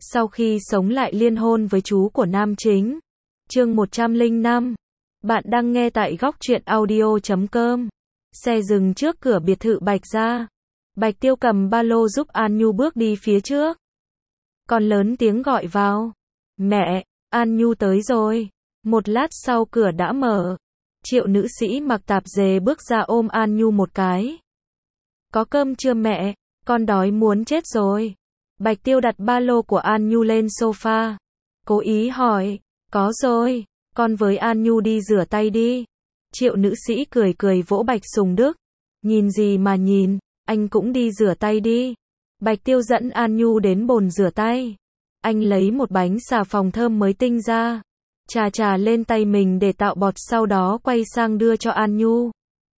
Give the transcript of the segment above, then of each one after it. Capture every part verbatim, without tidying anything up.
Sau khi sống lại liên hôn với chú của nam chính. Chương một trăm lẻ năm. Bạn đang nghe tại góc truyện audio chấm com. Xe dừng trước cửa biệt thự Bạch gia. Bạch Tiêu cầm ba lô giúp An Nhu bước đi phía trước. Còn lớn tiếng gọi vào. Mẹ, An Nhu tới rồi. Một lát sau cửa đã mở. Triệu nữ sĩ mặc tạp dề bước ra ôm An Nhu một cái. Có cơm chưa mẹ? Con đói muốn chết rồi. Bạch Tiêu đặt ba lô của An Nhu lên sofa. Cố ý hỏi. Có rồi. Con với An Nhu đi rửa tay đi. Triệu nữ sĩ cười cười vỗ Bạch Sùng Đức. Nhìn gì mà nhìn, anh cũng đi rửa tay đi. Bạch Tiêu dẫn An Nhu đến bồn rửa tay. Anh lấy một bánh xà phòng thơm mới tinh ra. Chà chà lên tay mình để tạo bọt, sau đó quay sang đưa cho An Nhu.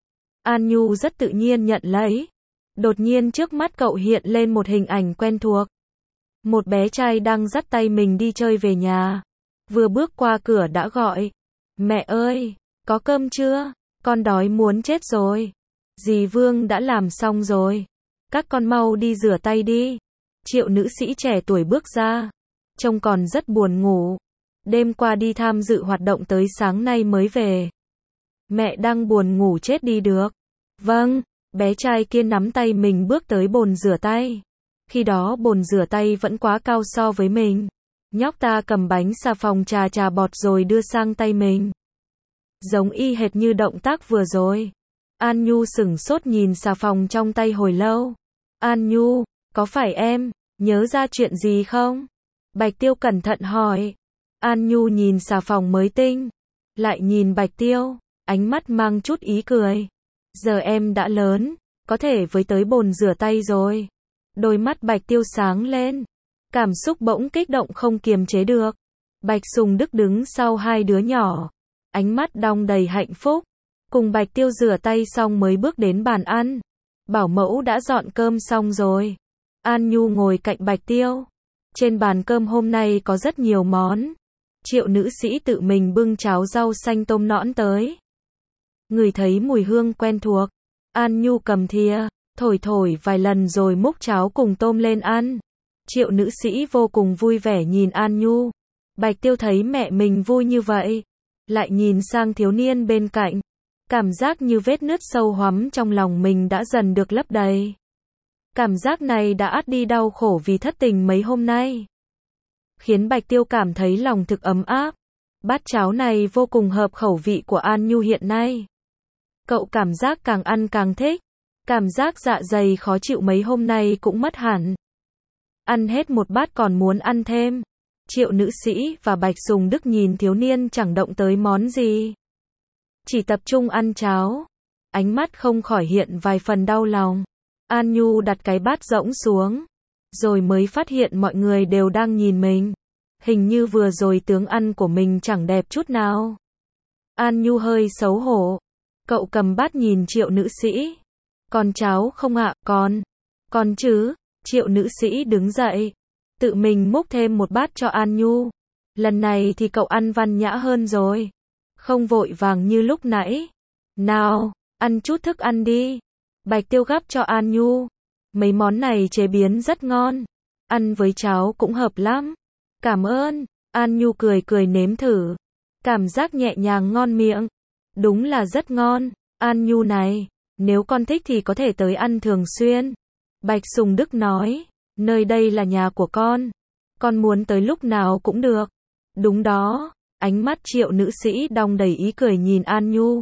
An Nhu rất tự nhiên nhận lấy. Đột nhiên trước mắt cậu hiện lên một hình ảnh quen thuộc. Một bé trai đang dắt tay mình đi chơi về nhà. Vừa bước qua cửa đã gọi. Mẹ ơi, có cơm chưa? Con đói muốn chết rồi. Dì Vương đã làm xong rồi. Các con mau đi rửa tay đi. Triệu nữ sĩ trẻ tuổi bước ra. Trông còn rất buồn ngủ. Đêm qua đi tham dự hoạt động tới sáng nay mới về. Mẹ đang buồn ngủ chết đi được. Vâng, bé trai kia nắm tay mình bước tới bồn rửa tay. Khi đó bồn rửa tay vẫn quá cao so với mình. Nhóc ta cầm bánh xà phòng chà chà bọt rồi đưa sang tay mình. Giống y hệt như động tác vừa rồi. An Nhu sửng sốt nhìn xà phòng trong tay hồi lâu. An Nhu, có phải em nhớ ra chuyện gì không? Bạch Tiêu cẩn thận hỏi. An Nhu nhìn xà phòng mới tinh, lại nhìn Bạch Tiêu, ánh mắt mang chút ý cười. Giờ em đã lớn, có thể với tới bồn rửa tay rồi. Đôi mắt Bạch Tiêu sáng lên, cảm xúc bỗng kích động không kiềm chế được. Bạch Sùng Đức đứng sau hai đứa nhỏ, ánh mắt đong đầy hạnh phúc. Cùng Bạch Tiêu rửa tay xong mới bước đến bàn ăn. Bảo mẫu đã dọn cơm xong rồi. An Nhu ngồi cạnh Bạch Tiêu. Trên bàn cơm hôm nay có rất nhiều món. Triệu nữ sĩ tự mình bưng cháo rau xanh tôm nõn tới. Ngửi thấy mùi hương quen thuộc. An Nhu cầm thìa, thổi thổi vài lần rồi múc cháo cùng tôm lên ăn. Triệu nữ sĩ vô cùng vui vẻ nhìn An Nhu. Bạch Tiêu thấy mẹ mình vui như vậy, lại nhìn sang thiếu niên bên cạnh. Cảm giác như vết nứt sâu hoắm trong lòng mình đã dần được lấp đầy. Cảm giác này đã át đi đau khổ vì thất tình mấy hôm nay. Khiến Bạch Tiêu cảm thấy lòng thực ấm áp. Bát cháo này vô cùng hợp khẩu vị của An Nhu hiện nay. Cậu cảm giác càng ăn càng thích. Cảm giác dạ dày khó chịu mấy hôm nay cũng mất hẳn. Ăn hết một bát còn muốn ăn thêm. Triệu nữ sĩ và Bạch Sùng Đức nhìn thiếu niên chẳng động tới món gì. Chỉ tập trung ăn cháo. Ánh mắt không khỏi hiện vài phần đau lòng. An Nhu đặt cái bát rỗng xuống. Rồi mới phát hiện mọi người đều đang nhìn mình. Hình như vừa rồi tướng ăn của mình chẳng đẹp chút nào. An Nhu hơi xấu hổ. Cậu cầm bát nhìn Triệu nữ sĩ. Còn cháo không ạ? Còn. Còn chứ. Triệu nữ sĩ đứng dậy. Tự mình múc thêm một bát cho An Nhu. Lần này thì cậu ăn văn nhã hơn rồi. Không vội vàng như lúc nãy. Nào, ăn chút thức ăn đi. Bạch Tiêu gắp cho An Nhu. Mấy món này chế biến rất ngon. Ăn với cháo cũng hợp lắm. Cảm ơn. An Nhu cười cười nếm thử. Cảm giác nhẹ nhàng ngon miệng. Đúng là rất ngon. An Nhu này, nếu con thích thì có thể tới ăn thường xuyên. Bạch Sùng Đức nói. Nơi đây là nhà của con. Con muốn tới lúc nào cũng được. Đúng đó. Ánh mắt Triệu nữ sĩ đong đầy ý cười nhìn An Nhu.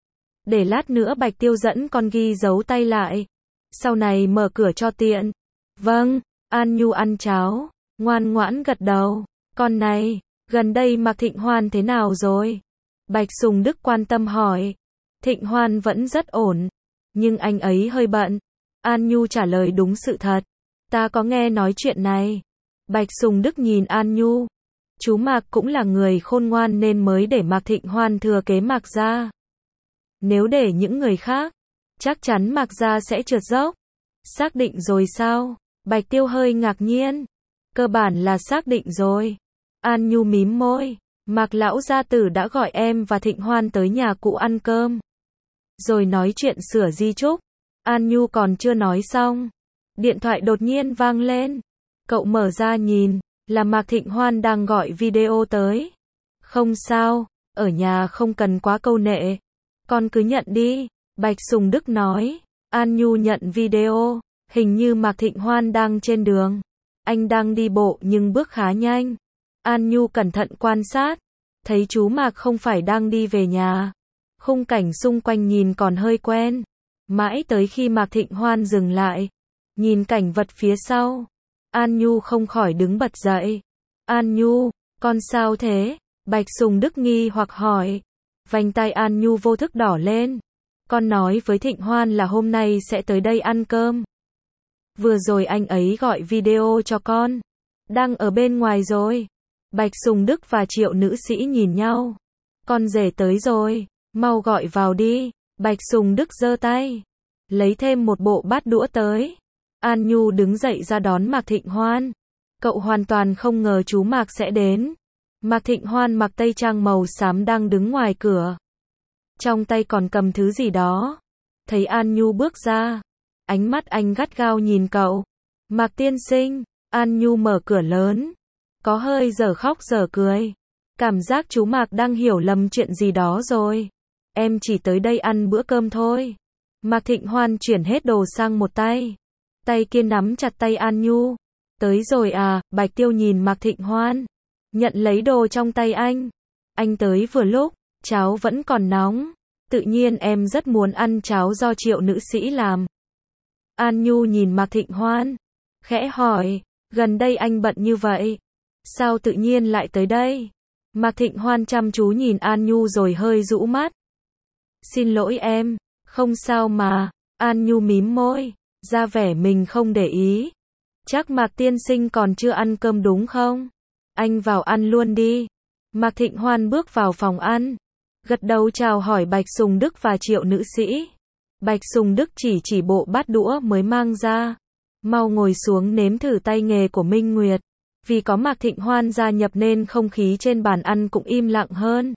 Để lát nữa Bạch Tiêu dẫn con ghi dấu tay lại. Sau này mở cửa cho tiện. Vâng. An Nhu ăn cháo, ngoan ngoãn gật đầu. Con này, gần đây Mạc Thịnh Hoan thế nào rồi? Bạch Sùng Đức quan tâm hỏi. Thịnh Hoan vẫn rất ổn. Nhưng anh ấy hơi bận. An Nhu trả lời đúng sự thật. Ta có nghe nói chuyện này. Bạch Sùng Đức nhìn An Nhu. Chú Mạc cũng là người khôn ngoan nên mới để Mạc Thịnh Hoan thừa kế Mạc gia. Nếu để những người khác, chắc chắn Mạc gia sẽ trượt dốc. Xác định rồi sao? Bạch Tiêu hơi ngạc nhiên. Cơ bản là xác định rồi. An Nhu mím môi. Mạc lão gia tử đã gọi em và Thịnh Hoan tới nhà cụ ăn cơm. Rồi nói chuyện sửa di chúc. An Nhu còn chưa nói xong. Điện thoại đột nhiên vang lên. Cậu mở ra nhìn. Là Mạc Thịnh Hoan đang gọi video tới. Không sao, ở nhà không cần quá câu nệ. Con cứ nhận đi, Bạch Sùng Đức nói. An Nhu nhận video, hình như Mạc Thịnh Hoan đang trên đường. Anh đang đi bộ nhưng bước khá nhanh. An Nhu cẩn thận quan sát, thấy chú Mạc không phải đang đi về nhà. Khung cảnh xung quanh nhìn còn hơi quen. Mãi tới khi Mạc Thịnh Hoan dừng lại, nhìn cảnh vật phía sau, An Nhu không khỏi đứng bật dậy. An Nhu, con sao thế? Bạch Sùng Đức nghi hoặc hỏi. Vành tai An Nhu vô thức đỏ lên. Con nói với Thịnh Hoan là hôm nay sẽ tới đây ăn cơm. Vừa rồi anh ấy gọi video cho con. Đang ở bên ngoài rồi. Bạch Sùng Đức và Triệu nữ sĩ nhìn nhau. Con rể tới rồi, mau gọi vào đi. Bạch Sùng Đức giơ tay, lấy thêm một bộ bát đũa tới. An Nhu đứng dậy ra đón Mạc Thịnh Hoan. Cậu hoàn toàn không ngờ chú Mạc sẽ đến. Mạc Thịnh Hoan mặc tây trang màu xám đang đứng ngoài cửa. Trong tay còn cầm thứ gì đó. Thấy An Nhu bước ra, ánh mắt anh gắt gao nhìn cậu. Mạc tiên sinh, An Nhu mở cửa lớn, có hơi dở khóc dở cười. Cảm giác chú Mạc đang hiểu lầm chuyện gì đó rồi. Em chỉ tới đây ăn bữa cơm thôi. Mạc Thịnh Hoan chuyển hết đồ sang một tay. Tay kia nắm chặt tay An Nhu. Tới rồi à, Bạch Tiêu nhìn Mạc Thịnh Hoan. Nhận lấy đồ trong tay anh. Anh tới vừa lúc, cháo vẫn còn nóng. Tự nhiên em rất muốn ăn cháo do Triệu nữ sĩ làm. An Nhu nhìn Mạc Thịnh Hoan, khẽ hỏi, gần đây anh bận như vậy, sao tự nhiên lại tới đây? Mạc Thịnh Hoan chăm chú nhìn An Nhu rồi hơi rũ mắt. Xin lỗi em, không sao mà. An Nhu mím môi, ra vẻ mình không để ý. Chắc Mạc tiên sinh còn chưa ăn cơm đúng không? Anh vào ăn luôn đi. Mạc Thịnh Hoan bước vào phòng ăn, gật đầu chào hỏi Bạch Sùng Đức và Triệu nữ sĩ. Bạch Sùng Đức chỉ chỉ bộ bát đũa mới mang ra. Mau ngồi xuống nếm thử tay nghề của Minh Nguyệt. Vì có Mạc Thịnh Hoan gia nhập nên không khí trên bàn ăn cũng im lặng hơn.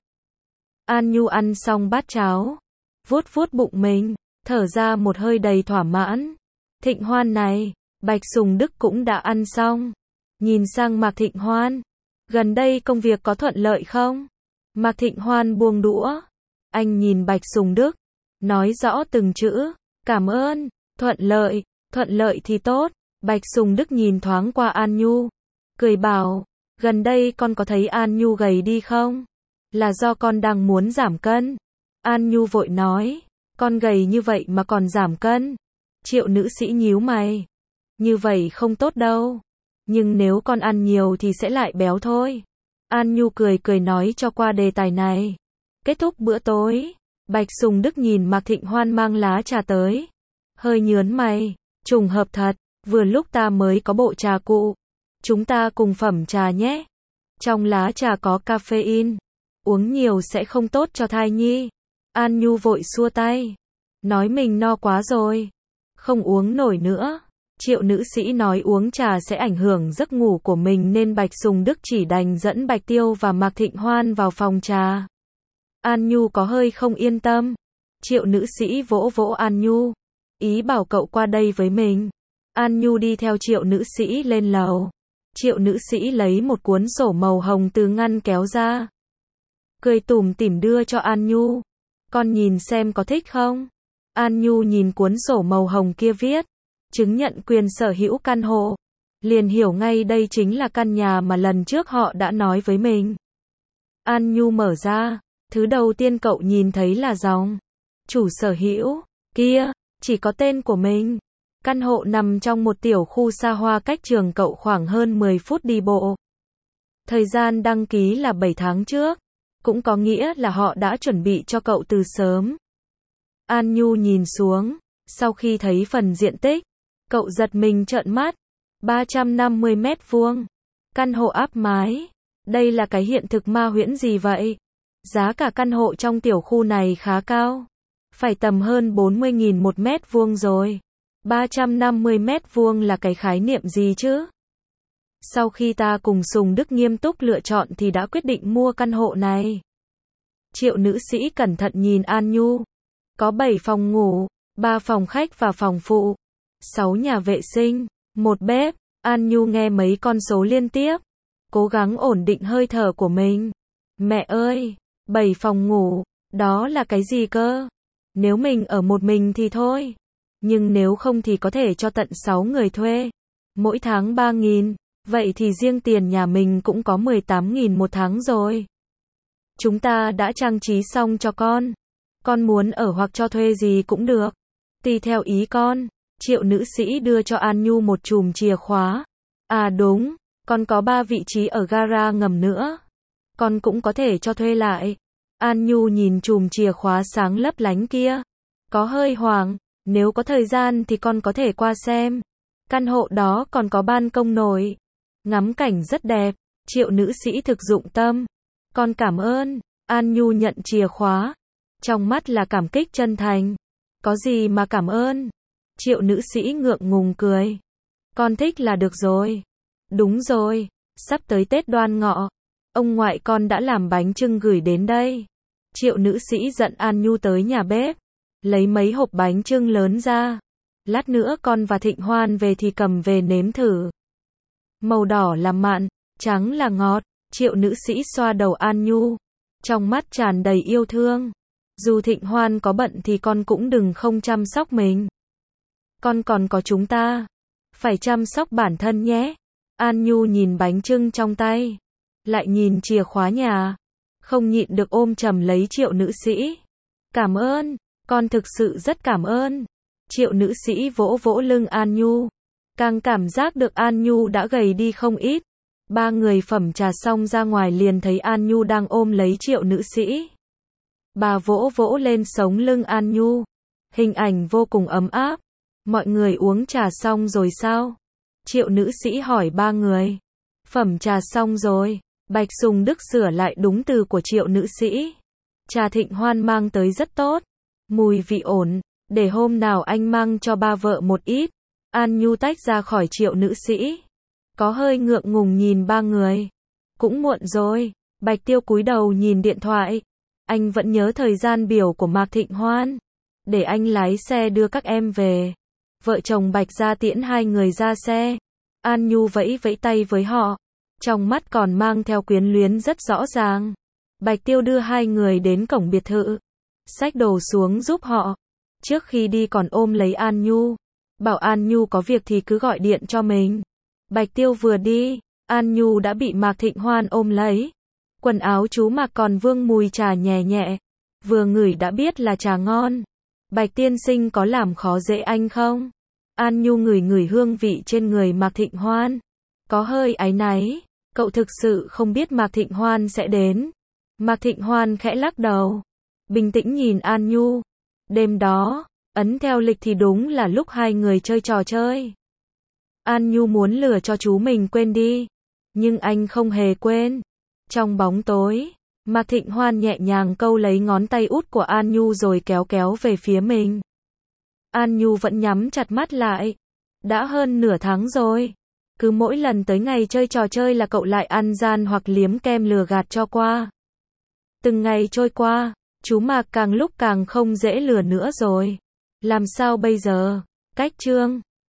An Nhu ăn xong bát cháo, vuốt vuốt bụng mình, thở ra một hơi đầy thỏa mãn. Thịnh Hoan này, Bạch Sùng Đức cũng đã ăn xong. Nhìn sang Mạc Thịnh Hoan, gần đây công việc có thuận lợi không? Mạc Thịnh Hoan buông đũa. Anh nhìn Bạch Sùng Đức, nói rõ từng chữ. Cảm ơn, thuận lợi, thuận lợi thì tốt. Bạch Sùng Đức nhìn thoáng qua An Nhu, cười bảo, gần đây con có thấy An Nhu gầy đi không? Là do con đang muốn giảm cân. An Nhu vội nói, con gầy như vậy mà còn giảm cân. Triệu nữ sĩ nhíu mày. Như vậy không tốt đâu. Nhưng nếu con ăn nhiều thì sẽ lại béo thôi. An Nhu cười cười nói cho qua đề tài này. Kết thúc bữa tối, Bạch Sùng Đức nhìn Mạc Thịnh Hoan mang lá trà tới. Hơi nhớn mày, trùng hợp thật, vừa lúc ta mới có bộ trà cụ. Chúng ta cùng phẩm trà nhé. Trong lá trà có caffeine, uống nhiều sẽ không tốt cho thai nhi. An Nhu vội xua tay, nói mình no quá rồi, không uống nổi nữa. Triệu nữ sĩ nói uống trà sẽ ảnh hưởng giấc ngủ của mình nên Bạch Sùng Đức chỉ đành dẫn Bạch Tiêu và Mạc Thịnh Hoan vào phòng trà. An Nhu có hơi không yên tâm. Triệu nữ sĩ vỗ vỗ An Nhu, ý bảo cậu qua đây với mình. An Nhu đi theo Triệu nữ sĩ lên lầu. Triệu nữ sĩ lấy một cuốn sổ màu hồng từ ngăn kéo ra, cười tủm tỉm đưa cho An Nhu. Con nhìn xem có thích không? An Nhu nhìn cuốn sổ màu hồng kia viết, chứng nhận quyền sở hữu căn hộ. Liền hiểu ngay đây chính là căn nhà mà lần trước họ đã nói với mình. An Nhu mở ra, thứ đầu tiên cậu nhìn thấy là dòng chủ sở hữu, kia, chỉ có tên của mình. Căn hộ nằm trong một tiểu khu xa hoa cách trường cậu khoảng hơn mười phút đi bộ. Thời gian đăng ký là bảy tháng trước, cũng có nghĩa là họ đã chuẩn bị cho cậu từ sớm. An Nhu nhìn xuống, sau khi thấy phần diện tích, cậu giật mình trợn mắt. ba trăm năm mươi mét vuông, căn hộ áp mái. Đây là cái hiện thực ma huyễn gì vậy? Giá cả căn hộ trong tiểu khu này khá cao, phải tầm hơn bốn mươi nghìn một mét vuông rồi. ba trăm năm mươi mét vuông là cái khái niệm gì chứ? Sau khi ta cùng Sùng Đức nghiêm túc lựa chọn thì đã quyết định mua căn hộ này. Triệu nữ sĩ cẩn thận nhìn An Nhu. Có bảy phòng ngủ, ba phòng khách và phòng phụ, sáu nhà vệ sinh, một bếp. An Nhu nghe mấy con số liên tiếp, cố gắng ổn định hơi thở của mình. Mẹ ơi, bảy phòng ngủ, đó là cái gì cơ? Nếu mình ở một mình thì thôi. Nhưng nếu không thì có thể cho tận sáu người thuê. Mỗi tháng ba nghìn, vậy thì riêng tiền nhà mình cũng có mười tám nghìn một tháng rồi. Chúng ta đã trang trí xong cho con. Con muốn ở hoặc cho thuê gì cũng được. Tùy theo ý con. Triệu nữ sĩ đưa cho An Nhu một chùm chìa khóa. À đúng, con có ba vị trí ở gara ngầm nữa. Con cũng có thể cho thuê lại. An Nhu nhìn chùm chìa khóa sáng lấp lánh kia. Có hơi hoảng, nếu có thời gian thì con có thể qua xem. Căn hộ đó còn có ban công nổi. Ngắm cảnh rất đẹp. Triệu nữ sĩ thực dụng tâm. Con cảm ơn. An Nhu nhận chìa khóa. Trong mắt là cảm kích chân thành. Có gì mà cảm ơn. Triệu nữ sĩ ngượng ngùng cười. Con thích là được rồi. Đúng rồi, sắp tới Tết Đoan Ngọ. Ông ngoại con đã làm bánh chưng gửi đến đây. Triệu nữ sĩ dẫn An Nhu tới nhà bếp. Lấy mấy hộp bánh chưng lớn ra. Lát nữa con và Thịnh Hoan về thì cầm về nếm thử. Màu đỏ là mặn, trắng là ngọt. Triệu nữ sĩ xoa đầu An Nhu. Trong mắt tràn đầy yêu thương. Dù Thịnh Hoan có bận thì con cũng đừng không chăm sóc mình. Con còn có chúng ta. Phải chăm sóc bản thân nhé. An Nhu nhìn bánh chưng trong tay. Lại nhìn chìa khóa nhà. Không nhịn được ôm chầm lấy triệu nữ sĩ. Cảm ơn. Con thực sự rất cảm ơn. Triệu nữ sĩ vỗ vỗ lưng An Nhu. Càng cảm giác được An Nhu đã gầy đi không ít. Ba người phẩm trà xong ra ngoài liền thấy An Nhu đang ôm lấy triệu nữ sĩ. Bà vỗ vỗ lên sống lưng An Nhu. Hình ảnh vô cùng ấm áp. Mọi người uống trà xong rồi sao? Triệu nữ sĩ hỏi ba người. Phẩm trà xong rồi. Bạch Sùng Đức sửa lại đúng từ của triệu nữ sĩ. Trà Thịnh Hoan mang tới rất tốt. Mùi vị ổn. Để hôm nào anh mang cho ba vợ một ít. An Nhu tách ra khỏi triệu nữ sĩ. Có hơi ngượng ngùng nhìn ba người. Cũng muộn rồi. Bạch Tiêu cúi đầu nhìn điện thoại. Anh vẫn nhớ thời gian biểu của Mạc Thịnh Hoan. Để anh lái xe đưa các em về. Vợ chồng Bạch ra tiễn hai người ra xe. An Nhu vẫy vẫy tay với họ. Trong mắt còn mang theo quyến luyến rất rõ ràng. Bạch Tiêu đưa hai người đến cổng biệt thự. Xách đồ xuống giúp họ. Trước khi đi còn ôm lấy An Nhu. Bảo An Nhu có việc thì cứ gọi điện cho mình. Bạch Tiêu vừa đi, An Nhu đã bị Mạc Thịnh Hoan ôm lấy. Quần áo chú mặc còn vương mùi trà nhẹ nhẹ. Vừa ngửi đã biết là trà ngon. Bạch tiên sinh có làm khó dễ anh không? An Nhu ngửi ngửi hương vị trên người Mạc Thịnh Hoan. Có hơi áy náy. Cậu thực sự không biết Mạc Thịnh Hoan sẽ đến. Mạc Thịnh Hoan khẽ lắc đầu. Bình tĩnh nhìn An Nhu. Đêm đó, ấn theo lịch thì đúng là lúc hai người chơi trò chơi. An Nhu muốn lừa cho chú mình quên đi. Nhưng anh không hề quên. Trong bóng tối, Mạc Thịnh Hoan nhẹ nhàng câu lấy ngón tay út của An Nhu rồi kéo kéo về phía mình. An Nhu vẫn nhắm chặt mắt lại. Đã hơn nửa tháng rồi. Cứ mỗi lần tới ngày chơi trò chơi là cậu lại ăn gian hoặc liếm kem lừa gạt cho qua. Từng ngày trôi qua, chú Mạc càng lúc càng không dễ lừa nữa rồi. Làm sao bây giờ? Cách chương